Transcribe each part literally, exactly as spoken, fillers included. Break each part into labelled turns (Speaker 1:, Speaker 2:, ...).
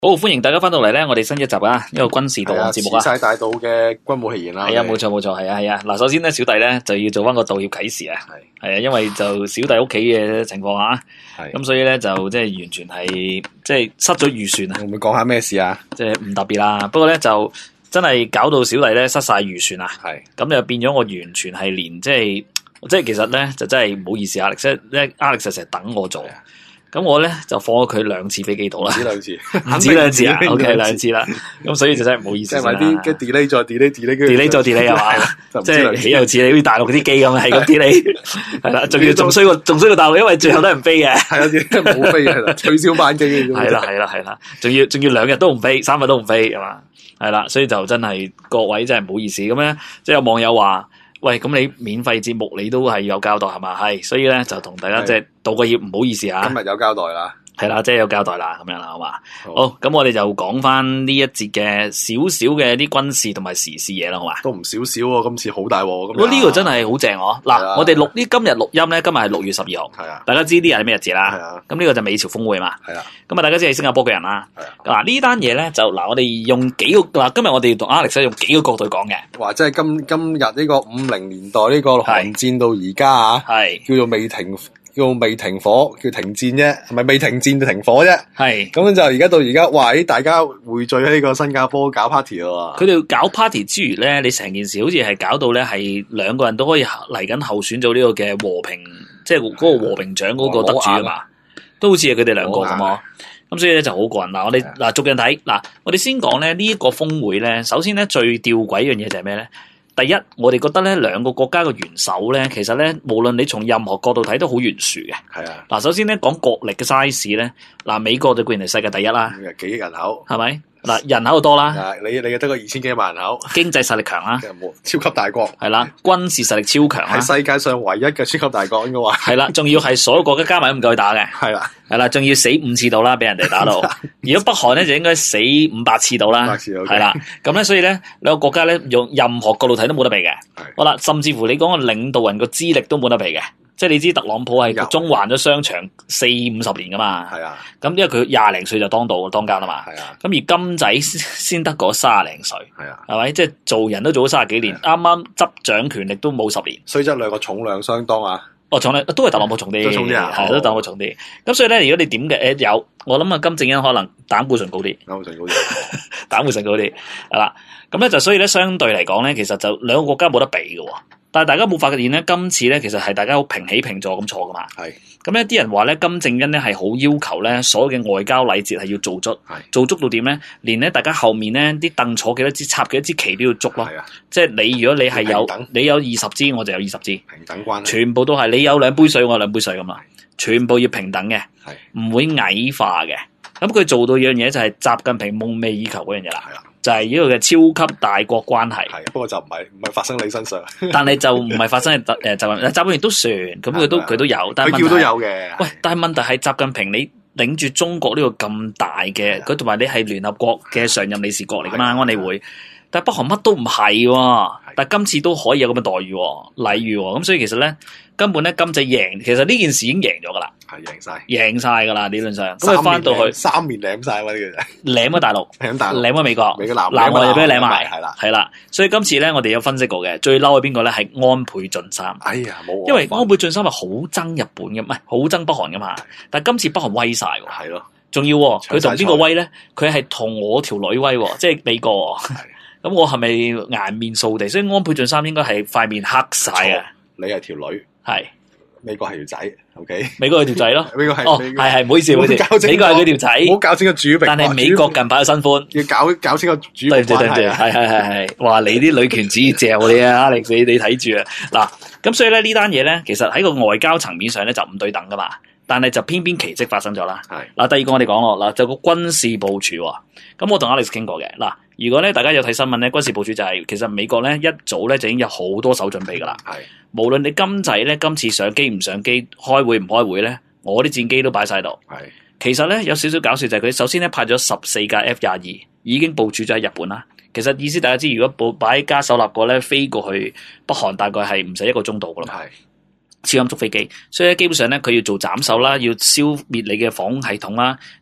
Speaker 1: 好，歡迎大家翻到嚟咧，我哋新一集啊，一個軍事導航節目啊，
Speaker 2: 時勢大道嘅軍武戲言啦。
Speaker 1: 係啊，冇錯冇錯，係啊係啊。嗱，首先咧，小弟咧就要做翻個道歉啟事啊，係係啊，因為就小弟屋企嘅情況啊，係咁所以咧就即係完全係即係失咗預算啊。
Speaker 2: 會唔會講下咩事啊？
Speaker 1: 即係唔特別啦，不過咧就真係搞到小弟咧失晒預算啊。係咁就變咗我完全係連即係即係其實咧就真係唔好意思，Alex，即係咧 Alex 成日等我做。咁我咧就放咗佢兩次飛機度啦，
Speaker 2: 唔止兩次，
Speaker 1: 唔止兩次啊 ，OK 兩次啦。咁所以就真係唔好意思啦。
Speaker 2: 即係埋啲嘅 delay 再 delay，delay，delay
Speaker 1: 再 delay 係嘛？即係豈有此理，好似大陸啲機咁，係咁 delay，係啦，仲要仲衰過仲衰過大陸，因為最後都係唔飛嘅。
Speaker 2: 係啊，冇飛嘅，取消班機嘅。
Speaker 1: 係啦係啦係啦，仲要仲要兩日都唔飛，三日都唔飛係嘛？係啦，所以就真係各位真係唔好意思咁咧。即係有網友話。喂，咁你免費節目你都係有交代係嘛？係，所以咧就同大家即係道個歉，唔好意思啊。
Speaker 2: 今日有交代啦，
Speaker 1: 係啦，即係有交代啦，咁樣啦，好嘛？好，咁我哋就講翻呢一節嘅少少嘅啲軍事同埋時事嘢啦，好嘛？
Speaker 2: 都唔少少喎，今次好大鑊。
Speaker 1: 咁呢個真係好正哦！嗱，我哋錄呢今日錄音咧，今日係六月十二號，係啊，大家知啲係咩日子啦？係啊，咁呢個就美朝峰會嘛，係啊，咁啊大家知係新加坡嘅人啦，係啊，嗱呢單嘢咧就嗱我哋用幾個嗱今日我哋同 Alex 用幾個角度講嘅，
Speaker 2: 話即係今今日呢個五零年代呢個韓戰到而家啊，係叫做未停。叫未停火，叫停戰啫，係咪未停戰就停火啫？係咁就而家到而家，哇！大家匯聚喺呢個新加坡搞 party 咯。
Speaker 1: 佢哋搞 party 之餘咧，你成件事好似係搞到咧，係兩個人都可以嚟緊候選做呢個嘅和平，即係嗰個和平獎嗰個得主啊嘛，都好似係佢哋兩個咁咯。咁所以咧就好過癮嗱，我哋嗱逐樣睇嗱，我哋先講咧呢一個峰會咧，首先咧最吊詭一樣嘢就係咩咧？第一，我哋覺得咧兩個國家嘅元首咧，其實咧無論你從任何角度睇都好懸殊嘅。係啊，嗱，首先咧講國力嘅 size 咧，嗱美國就固然係世界第一啦，
Speaker 2: 幾億人口係咪？
Speaker 1: 嗱人口就多啦，
Speaker 2: 你你得個二千幾萬人口，
Speaker 1: 經濟實力強啦，
Speaker 2: 超級大國
Speaker 1: 係啦，軍事實力超強啦，
Speaker 2: 係世界上唯一嘅超級大國應該話
Speaker 1: 係啦，仲要係所有國家加埋都唔夠佢打嘅，係啦，係啦，仲要死五次到啦，俾人哋打到。如果北韓咧就應該死五百次到啦，係啦，咁咧所以咧兩個國家咧用任何角度睇都冇得比嘅。好啦，甚至乎你講個領導人個資歷都冇得比嘅。即係你知特朗普係中環咗商場四五十年噶嘛，係啊，咁因為佢廿零歲就當道當家啦嘛，係啊，咁而金仔先得嗰卅零歲，係啊，係咪？即係做人都做咗卅幾年，啱啱執掌權力都冇十年，
Speaker 2: 雖則兩個重量相當啊，
Speaker 1: 哦重量都係特朗普重啲，重啲啊，係都特朗普重啲。咁所以咧，如果你點嘅誒有，我諗啊金正恩可能膽固醇高啲，膽固醇高啲，膽固醇高啲係啦。咁咧就所以咧，相對嚟講咧，其實就兩個國家冇得比嘅。但係大家冇發現咧，今次咧其實係大家好平起平坐咁坐噶嘛。係咁咧，啲人話咧，金正恩咧係好要求咧，所有嘅外交禮節係要做足，做足到點咧？連咧大家後面咧啲凳坐幾多支，插幾多支旗都要足咯。即係你如果你係有你有二十支，我就有二十支，平等關係，全部都係你有兩杯水，我有兩杯水咁啊，全部要平等嘅，唔會矮化嘅。咁佢做到樣嘢就係習近平夢寐以求嗰樣嘢啦。就係呢個嘅超級大國關係，係不過就唔係唔係發生喺你身上，但係就唔係發生喺誒習近平，習近平都算，咁佢都佢都有，但係佢叫都有嘅。喂，但係問題係習近平你領住中國呢個咁大嘅，佢同埋你係聯合國嘅常任理事國嚟噶嘛，安理會，但係北韓乜都唔係，但係今次都可以有咁嘅待遇禮遇，咁所以其實咧根本咧金仔贏，其實呢件事已經贏咗噶啦，係贏晒，贏晒噶啦理論上，咁佢翻到去三面舐晒喎呢個，舐咗大陸，舐大陸，舐咗美國，美國南南韓又俾佢舐埋，係啦，係啦，所以今次咧我哋有分析過嘅，最嬲係邊個咧？係安倍晉三，哎呀冇，因為安倍晉三係好憎日本嘅，唔係好憎北韓噶嘛，但係今次北韓威晒喎，係咯，仲要佢同邊個威咧？佢係同我條女威，即係美國。咁我係咪顏面掃地？所以安倍晉三應該係塊面黑晒啊！你係條女，係美國係條仔 ，OK？美國係條仔咯，美國係哦，係係，唔好意思，唔好意思，美國係佢條仔，唔好搞清個主柄。但係美國近排有新歡，要搞搞清個主柄關係。對對對，係係係係，哇！你啲女權主義正你啊，你你你睇住啊！嗱，咁所以咧呢單嘢咧，其實喺個外交層面上咧就唔對等噶嘛。但係就偏偏奇蹟發生咗啦。係嗱，第二個我哋講咯，嗱就個軍事部署喎。咁我同 Alex 傾過嘅。嗱，如果咧大家有睇新聞咧，軍事部署就係、是、其實美國咧一早咧就已經有好多手準備噶啦。係，無論你金仔咧今次上機唔上機，開會唔開會咧，我啲戰機都擺晒度。係，其實咧有少少搞笑就係佢首先咧派咗十四架 F 廿二，已經部署咗喺日本啦。其實意思大家知，如果部擺加手立過咧，飛過去北韓大概係唔使一個鐘度噶啦。係。超音速飛機，所以咧基本上咧佢要做斬首啦，要消滅你嘅防空系統啦，要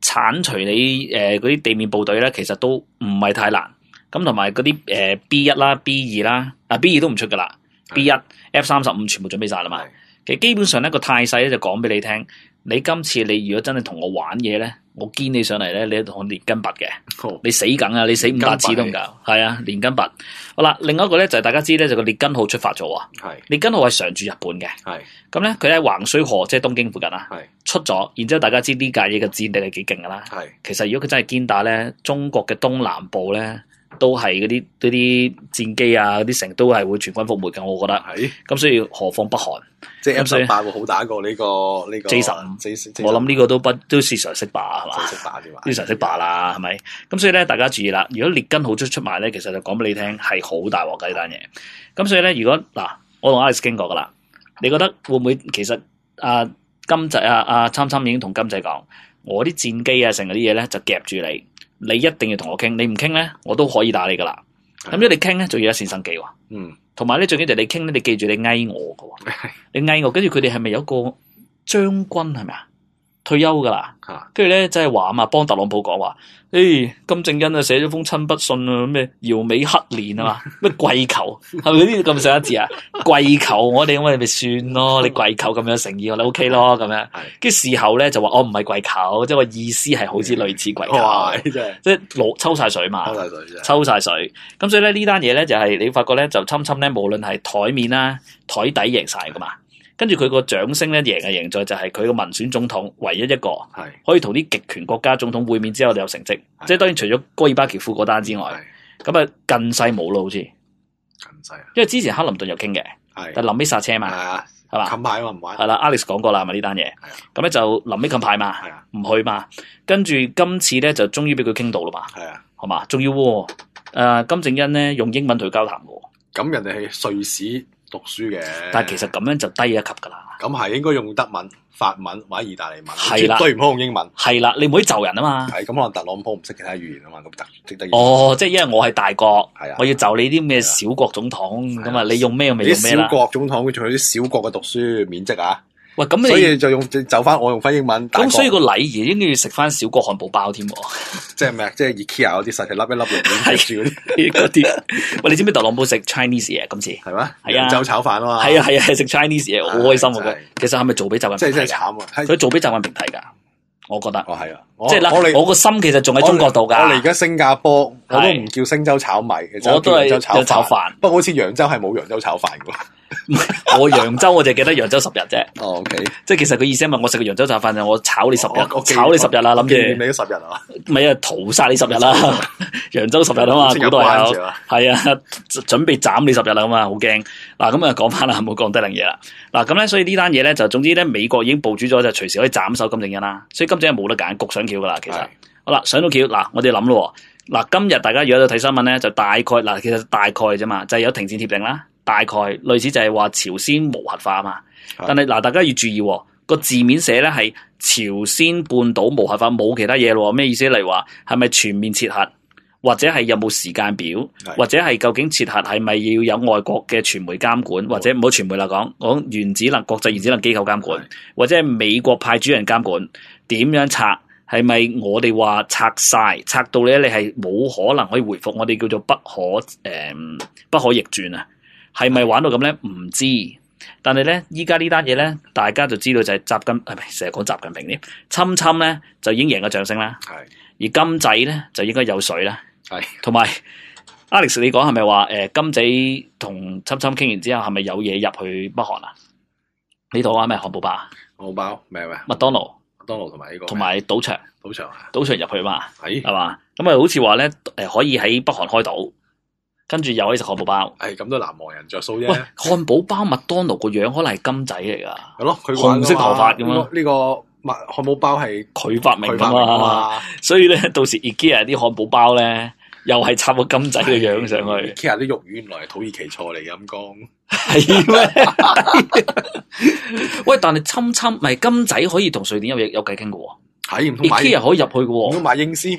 Speaker 1: 剷除你誒嗰啲地面部隊咧，其實都唔係太難。咁同埋嗰啲誒 B 一啦、B 二啦，啊 B 二都唔出噶啦 ，B 一、F 三十五全部準備晒啦嘛。其實基本上咧個態勢咧就講俾你聽，你今次你如果真係同我玩嘢咧，我堅你上嚟咧，你同我連根拔嘅，
Speaker 2: 哦、
Speaker 1: 你死梗啊！你死五百次都唔夠，係啊，連根拔。好啦，另外一個咧就係、是、大家知咧就個列根號出發咗啊，列根號係常駐日本嘅，咁咧佢喺橫須賀即係東京附近啊，出咗，然之後大家知呢架嘢嘅戰力係幾勁噶啦，其實如果佢真係堅打咧，中國嘅東南部咧。都係嗰啲嗰啲戰機啊，嗰啲城都係會全軍覆沒嘅，我覺得。係。咁所以何況北韓，
Speaker 2: 即係 F 十八會好打過呢個呢個
Speaker 1: J 十五。我諗呢個都不都是常識吧，係嘛？
Speaker 2: 識把啲嘛？
Speaker 1: 都常識把啦，係咪？咁所以咧，大家注意啦。如果列根號出出埋咧，其實就講俾你聽係好大鑊嘅呢單嘢。咁所以咧，如果嗱，我同 Alex 傾過噶啦，你覺得會唔會其實啊金仔啊啊參參已經同金仔講，我啲戰機啊成嗰啲嘢咧就夾住你。你一定要同我傾，你唔傾咧，我都可以打你噶啦。咁如果你傾咧，仲要一線生機喎。嗯，同埋咧，最緊要就你傾咧，你記住你嗌我噶，你嗌我，跟住佢哋係咪有個將軍係咪啊？退休噶啦，跟住咧即係話啊嘛，幫特朗普講話，誒、哎，金正恩啊寫咗封親筆信啊，咩搖尾乞憐啊嘛，咩跪求，係咪呢啲咁上一字啊？跪求我哋，我哋咪算咯，你跪求咁樣誠意，我哋 OK 咯，咁樣。跟住事後咧就話我唔係跪求，即係個意思係好似類似跪求，即係攞抽晒水嘛，抽晒水，抽晒水。咁所以咧呢單嘢咧就係、是、你發覺咧就侵侵咧，無論係台面啦、台底贏晒噶嘛。跟住佢個掌聲咧，贏嘅贏在就係佢個民選總統唯一一個可以同啲極權國家總統會面之後有成績，即係當然除咗戈爾巴喬夫嗰單之外，咁啊近世冇咯，好似近世，因為之前克林頓又傾嘅，但臨尾剎車嘛，係嘛？近排嘛唔玩，係啦 ，Alex 講過啦，係咪呢單嘢？咁咧就臨尾近排嘛，唔去嘛，跟住今次咧就終於俾佢傾到啦嘛，係啊，係嘛？仲要誒、呃、金正恩咧用英文同佢交談嘅，咁人哋係瑞士讀書嘅，但係其實咁樣就低一級噶啦。咁係應該用德文、法文或者意大利文，係啦，絕對唔好用英文。係啦，你唔可以就人啊嘛。係咁，可能特朗普唔識其他語言啊嘛，咁得識得。哦，即係因為我係大國，係啊，我要就你啲咩小國總統咁啊，你用咩咪用咩啦。啲小國總統佢仲有啲小國嘅讀書免職啊。喂，咁你所以就用就翻我用翻英文。咁所以個禮儀應該要食翻小國漢堡包添。即係咩？即係 IKEA 嗰啲細細粒一粒肉片住嗰啲嗰啲。喂，你知唔知特朗普食 Chinese 嘢今次？係咩？係啊，揚州炒飯啊嘛。係啊係啊，係食 Chinese 嘢，好開心啊！其實係咪做俾習近平睇？真係真係慘啊！佢做俾習近平睇噶，我覺得。哦，係啊，即係嗱，我個心其實仲喺中國度噶。我哋而家新加坡，我都唔叫星洲炒米，我都係揚州炒飯。不過好似揚州係冇揚州炒飯噶。我揚州我就記得揚州十日啫。哦 ，OK，即係其實佢意思係問我食個揚州炒飯就我炒你十日，炒你十日啦，諗住你都十日啊？唔係啊，屠殺你十日啦！揚州十日啊嘛，古代有係啊，準備斬你十日啦嘛，好驚嗱。咁啊，講翻啦，唔好講低能嘢啦。嗱，咁咧，所以呢單嘢咧就總之咧，美國已經部署咗，就隨時可以斬手金正恩啦。所以金正恩冇得揀，焗上橋噶啦。其實好啦，上到橋嗱，我哋諗咯。嗱，今日大家如果有睇新聞咧，就大概嗱，其實大概啫嘛，就係有停戰協定啦。大概類似就係話朝鮮無核化嘛，但係嗱，大家要注意個字面寫咧係朝鮮半島無核化，冇其他嘢咯。咩意思？例如話係咪全面撤核，或者係有冇時間表，或者係究竟撤核係咪要有外國嘅傳媒監管，或者唔好傳媒啦講講原子能國際原子能機構監管，或者係美國派主人監管，點樣拆？係咪我哋話拆晒，拆到咧你係冇可能可以回復？我哋叫做不可誒、呃、不可逆轉啊！係咪玩到咁咧？唔知，但係咧，依家呢單嘢咧，大家就知道就係習近，係咪成日講習近平添？侵侵咧就已經贏咗掌聲啦。係，而金仔咧就應該有水啦。係，同埋 Alex，你講係咪話誒金仔同侵侵傾完之後，係咪有嘢入去北韓啊？呢度話咩漢堡包？漢堡包咩咩？麥當勞，麥當勞同埋呢個，同埋賭場，賭場啊，賭場入去嘛？係，係嘛？咁啊，好似話咧誒，可以喺北韓開賭。跟住又可以食漢堡包，係咁都南韓人着數啫。喂，漢堡包麥當勞個樣可能係金仔嚟噶，係咯，佢紅色頭髮咁咯。呢個麥漢堡包係佢發明噶嘛，所以咧到時 IKEA 啲漢堡包咧又係插個金仔嘅樣上去。IKEA 啲肉丸來係土耳其菜嚟，陰公係咩？喂，但係侵侵咪金仔可以同瑞典有嘢有偈傾嘅喎，係唔通 IKEA 可以入去嘅喎，唔通買英絲？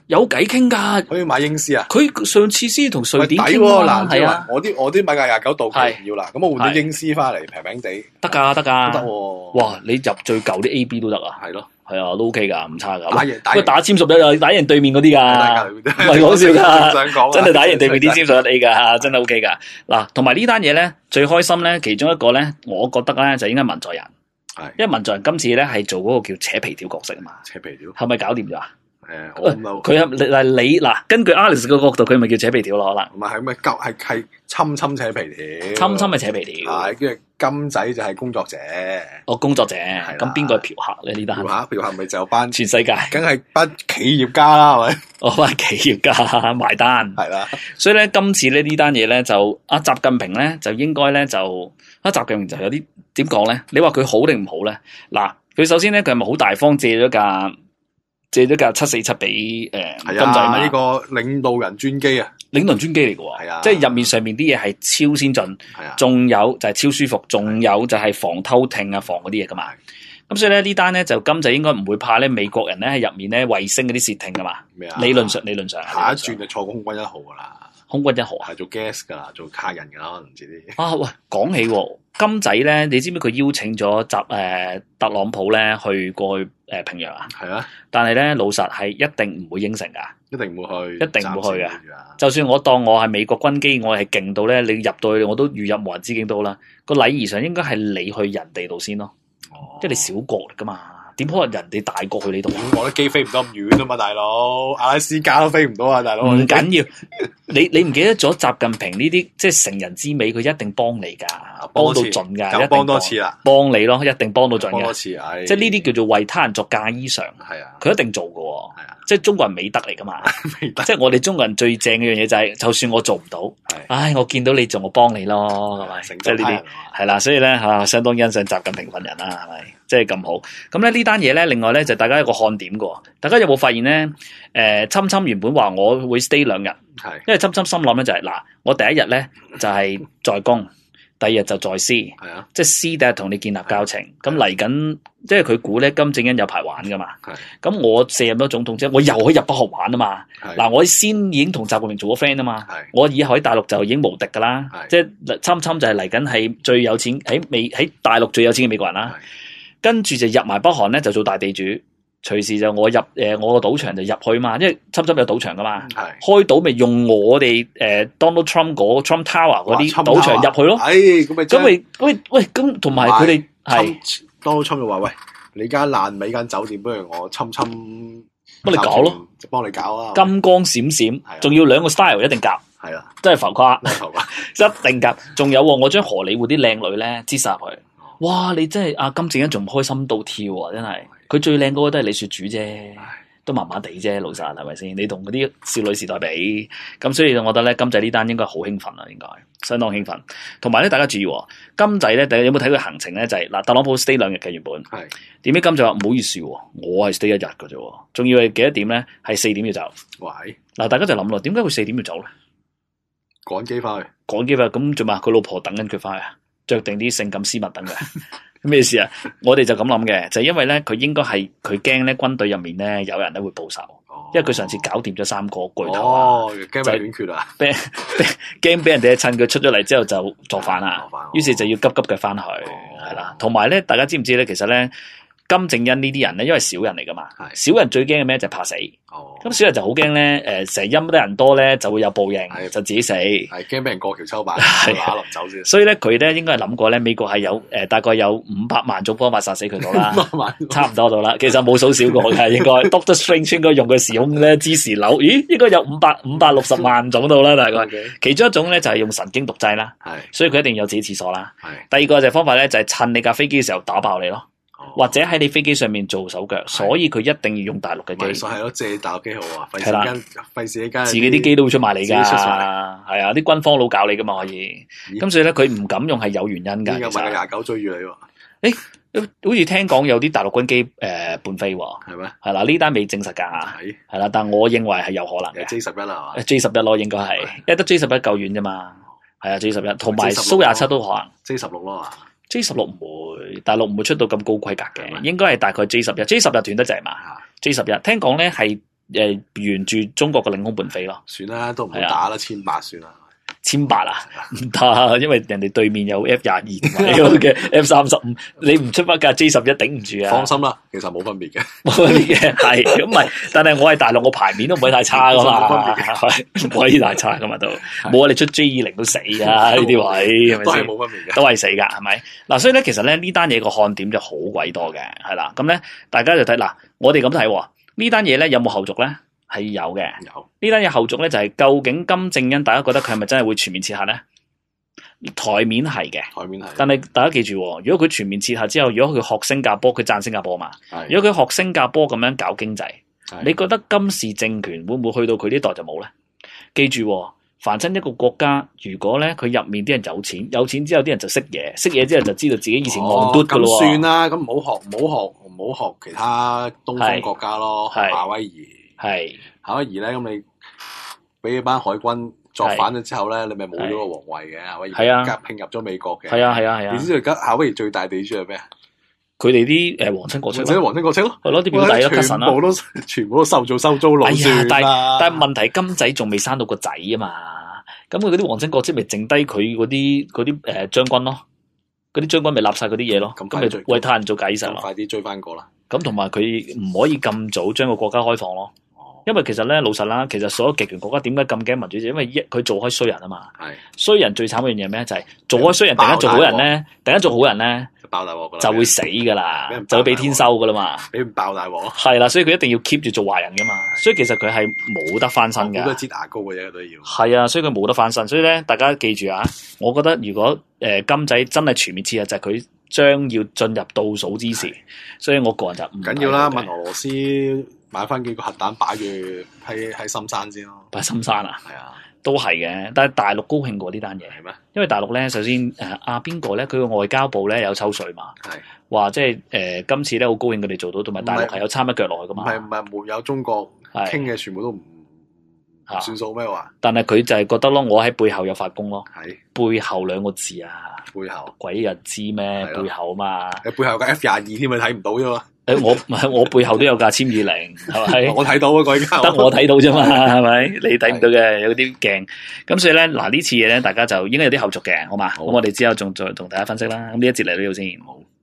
Speaker 1: 有偈傾噶，
Speaker 2: 可以買英絲啊！
Speaker 1: 佢上次先同瑞典傾
Speaker 2: 喎，
Speaker 1: 係啊，
Speaker 2: 我啲我啲米價廿九度期唔要啦，咁我換咗英絲翻嚟平平地，
Speaker 1: 得噶得噶，
Speaker 2: 得喎！
Speaker 1: 哇，你入最舊啲 A B 都得啊，
Speaker 2: 係咯，
Speaker 1: 係啊，都 OK 噶，唔差噶。
Speaker 2: 打贏打
Speaker 1: 贏打簽屬一啊，打贏對面嗰啲噶，唔係講笑噶，真係打贏對面啲簽屬一 A 噶，真係 OK 噶。嗱，同埋呢單嘢咧，最開心咧，其中一個咧，我覺得咧就應該文在寅，係，因為文在寅今次咧係做嗰個叫扯皮條角色啊嘛，
Speaker 2: 扯皮條係
Speaker 1: 咪搞掂咗啊？
Speaker 2: 誒，
Speaker 1: 佢係嗱你嗱，根據 Alex 個角度，佢咪叫扯皮條咯？可能
Speaker 2: 唔係，係咪急係係侵侵扯皮條？
Speaker 1: 侵侵咪扯皮條。
Speaker 2: 係，跟住金仔就係工作者。
Speaker 1: 哦，工作者。咁邊個係嫖客咧？呢單？
Speaker 2: 嫖客，嫖客咪就班
Speaker 1: 全世界，
Speaker 2: 梗係班企業家啦，係咪？
Speaker 1: 哦，班企業家埋單。
Speaker 2: 係啦。所
Speaker 1: 以咧，今次咧呢單嘢咧，就阿習近平咧就應該咧就阿習近平就有啲點講咧？你話佢好定唔好咧？嗱，佢首先咧佢係咪好大方借咗架？借咗架七四七俾誒金仔嘛？
Speaker 2: 呢個領導人專機啊，
Speaker 1: 領導人專機嚟嘅喎，係啊，即係入面上面啲嘢係超先進，係啊，仲有就係超舒服，仲有就係防偷聽啊，防嗰啲嘢噶嘛。咁所以咧呢單咧就金仔應該唔會怕咧美國人咧喺入面咧衛星嗰啲竊聽噶嘛。咩啊？理論上理論上，
Speaker 2: 下一轉就坐空軍一號噶啦。
Speaker 1: 空軍一號
Speaker 2: 係做 gas 噶啦，做卡人噶啦，可能唔知啲。
Speaker 1: 啊喂，講起金仔咧，你知唔知佢邀請咗習誒特朗普咧去過去誒平壤啊？係啊，但係咧老實係一定唔會應承噶，
Speaker 2: 一定唔會去，
Speaker 1: 一定唔會去嘅。就算我當我係美國軍機，我係勁到咧，你入到去我都預入無人之境到啦。個禮儀上應該係你去人哋度先咯，哦、即係你小國嚟噶嘛。點可能人哋大國去你度？
Speaker 2: 我啲機飛唔到咁遠啊嘛，大佬，阿拉斯加都飛唔到啊，大佬。
Speaker 1: 唔緊要，你你唔記得咗習近平呢啲即係成人之美，佢一定幫你噶，幫到盡噶，
Speaker 2: 一幫多次啦，
Speaker 1: 幫你咯，一定幫到盡嘅。
Speaker 2: 幫多次，哎、
Speaker 1: 即係呢啲叫做為他人作嫁衣裳，係啊，佢一定做噶，係啊，即係中國人美德嚟噶嘛，美德即係我哋中國人最正嘅樣嘢就係、是，就算我做唔到，唉，我見到你做，我幫你咯，係咪？即係呢啲係啦，所以咧吓，相當欣賞習近平份人啦，係咪？即係咁好，咁咧呢單嘢咧，另外咧就大家一個看點嘅，大家有冇發現咧？誒、呃，侵侵原本話我會 stay 兩日，係，因為侵侵心諗咧就係、是、嗱，我第一日咧就係、是、在公，第二日就在私，係啊，即係私第日同你建立交情，咁嚟緊，即係佢估咧金正恩有排玩噶嘛，係，咁我卸任咗總統之後，我又可以入北韓玩啊嘛，嗱，我先已經同習近平做咗 friend 啊嘛，係，我以後喺大陸就已經無敵噶啦，即係侵侵就係嚟緊係最有錢喺美喺大陸最有錢嘅美國人啦。跟住就入埋北韓咧，就做大地主，隨時就我入誒、呃、我個賭場就入去嘛，因為侵侵有賭場噶嘛，開賭咪用我哋誒、呃、Donald Trump 嗰 Trump Tower 嗰啲賭場入去咯。哎，咁咪咁咪喂喂咁，同埋佢哋係
Speaker 2: Donald Trump 就話喂，你間爛尾間酒店，不如我侵侵
Speaker 1: 幫你搞咯，
Speaker 2: 就幫你搞啊，
Speaker 1: 金光閃閃，仲要兩個 style 一定夾，係啊，真係浮誇，一定夾。仲有我將荷里活啲靚女咧擠晒入去。哇！你真係阿金正恩仲唔開心到跳啊！真係，佢最靚嗰個都係李雪主啫，都麻麻地啫，老實係咪先？你同嗰啲少女時代比，咁所以我覺得咧，金仔呢單應該好興奮啦，應該相當興奮。同埋咧，大家注意，金仔咧，大家有冇睇佢行程咧？就係、是、嗱，特朗普 stay 兩日嘅原本，係點知金仔話唔好意思，我係 stay 一日嘅啫，仲要係幾多點咧？係四點要走。喂，嗱，大家就諗咯，點解會四點要走咧？
Speaker 2: 趕機翻去，
Speaker 1: 趕機翻去，咁做嘛？佢老婆等緊佢翻去啊？着定啲性感絲襪等嘅，咩事啊？我哋就咁諗嘅，就係、因為咧，佢應該係佢驚咧，軍隊入面咧有人咧會報仇，哦、因為佢上次搞掂咗三個巨頭啊，
Speaker 2: 驚俾人缺啊，
Speaker 1: 驚驚俾人哋趁佢出咗嚟之後就作反啦，於、哦、是就要急急嘅翻去，係啦、哦。同埋咧，大家知唔知咧？其實咧。金正恩呢啲人咧，因為小人嚟噶嘛，小人最驚嘅咩就係怕死。哦，咁小人就好驚咧，誒，成日陰得人多咧，就會有報應，就自己死。係驚俾人過橋抽板，打臨走先。所以咧，佢咧應該係諗過咧，美國係有誒、呃，大概有五百萬種方法殺死佢到啦，差唔多到啦。其實冇數少過嘅，應該 Doctor Strange 應該用嘅時空咧，支時樓，咦，應該有五百五百六十萬種到啦，大概。Okay. 其中一種咧就係、是、用神經毒劑啦，係，所以佢一定要有自己廁所啦。係。第二個就係方法咧，就係、是、趁你架飛機嘅時候打爆你咯。或者喺你飛機上面做手腳，所以佢一定要用大陸嘅機。係咯，借大陸機好啊，費事間，費事一間。自己啲機都會出賣你噶，係啊，啲軍方佬搞你噶嘛，可以。咁所以咧，佢唔敢用係有原因噶。而家問廿九追住你喎。誒，好似聽講有啲大陸軍機誒半飛喎，係咩？係啦，呢單未證實噶，係係啦，但我認為係有可能嘅。J 十一啦，係嘛？J 十一咯，應該係，因為得 J 十一夠遠啫嘛。係啊，J 十一同埋蘇廿七都可能。J 十六咯。J 十六唔會，大陸唔會出到咁高規格嘅，應該係大概 J 十一，J 十日斷得滯嘛。J 十一聽講咧係誒沿住中國嘅領空伴飛咯。
Speaker 2: 算啦，都唔好打啦，千八算啦。
Speaker 1: 千八啊，唔得，因為人哋對面有 F 廿二嘅 F 三十五，你唔出翻架 J 十一頂唔住啊！
Speaker 2: 放心啦，其實冇分別嘅，
Speaker 1: 冇分別嘅係咁唔係，但係我係大陸，我牌面都唔可以太差噶嘛，唔可以太差噶嘛都，冇啊！你出 J 二零都死噶呢啲位，係咪先？都係冇分別嘅，都係死噶，係咪？嗱，所以咧，其實咧呢單嘢個看點就好鬼多嘅，係啦，咁咧大家就睇嗱，我哋咁睇呢單嘢咧有冇後續咧？係有嘅，有呢單嘢後續咧就係、是、究竟金正恩大家覺得佢係咪真係會全面撤核咧？台面係嘅，台面係，但係大家記住，如果佢全面撤核之後，如果佢學新加坡，佢讚新加坡嘛？如果佢學新加坡咁樣搞經濟，你覺得金氏政權會唔會去到佢呢代就冇咧？記住，凡親一個國家，如果咧佢入面啲人有錢，有錢之後啲人就識嘢，識嘢之後就知道自己以前戇嘟噶咯。咁
Speaker 2: 算啦，咁唔好學，唔好學，唔好學其他東方國家咯，學夏威夷。係夏威夷咧，咁你俾班海軍作反咗之後咧，你咪冇咗個皇位嘅。夏威夷而家併入咗美國嘅。係啊係啊係啊！你知道而家夏威夷最大地主係咩啊？佢哋啲誒皇親國戚，或者皇親國戚咯，係咯啲表弟咯，全部都全部都收做收租佬算啦。但係但係問題，金仔仲未生到個仔啊嘛，咁佢嗰啲皇親國戚咪剩低佢嗰啲嗰啲誒將軍咯，嗰啲將軍咪立晒嗰啲嘢咯，咁咪為他人做計神咯。快啲追翻過啦！咁同埋佢唔可以咁早將個國家開放咯。因為其實咧，老實啦，其實所有極權國家點解咁驚民主？因為一佢做開衰人啊嘛。係衰人最慘嘅一樣嘢咩？就係、是、做開衰人，突然間做好人咧，突然間做好人咧，就爆大鑊噶啦，就會死噶啦，就會俾天收噶啦嘛。俾人爆大鑊。係啦，所以佢一定要 keep 住做壞人噶嘛。所以其實佢係冇得翻身嘅。好多擠牙膏嘅啫都要。係啊，所以佢冇得翻身。所以咧，大家記住啊，我覺得如果誒、呃、金仔真係全面撤核，就係佢將要進入倒數之時。所以我個人就唔緊要啦，問俄羅斯。買翻幾個核彈擺住喺喺深山先咯，擺深山啊，係啊，都係嘅。但係大陸高興過呢單嘢係咩？因為大陸咧，首先誒阿邊個咧，佢個外交部咧有抽水嘛，係話即係誒、呃、今次咧好高興佢哋做到，同埋大陸係有參一腳落去噶嘛。唔係唔係沒有中國傾嘅全部都唔算數咩話？但係佢就係覺得咯，我喺背後有發功咯，係背後兩個字啊，背後鬼日知咩？背後嘛，你背後有個 F 廿二添，你睇唔到啫嘛。誒，我我背後都有架殲二零，係咪？我睇到啊，嗰架得我睇到啫嘛，係咪？你睇唔到嘅，有啲鏡。咁所以咧，嗱呢次嘢咧，大家就應該有啲後續嘅，好嘛？咁我哋之後仲再同大家分析啦。咁呢一節嚟到呢度先。好。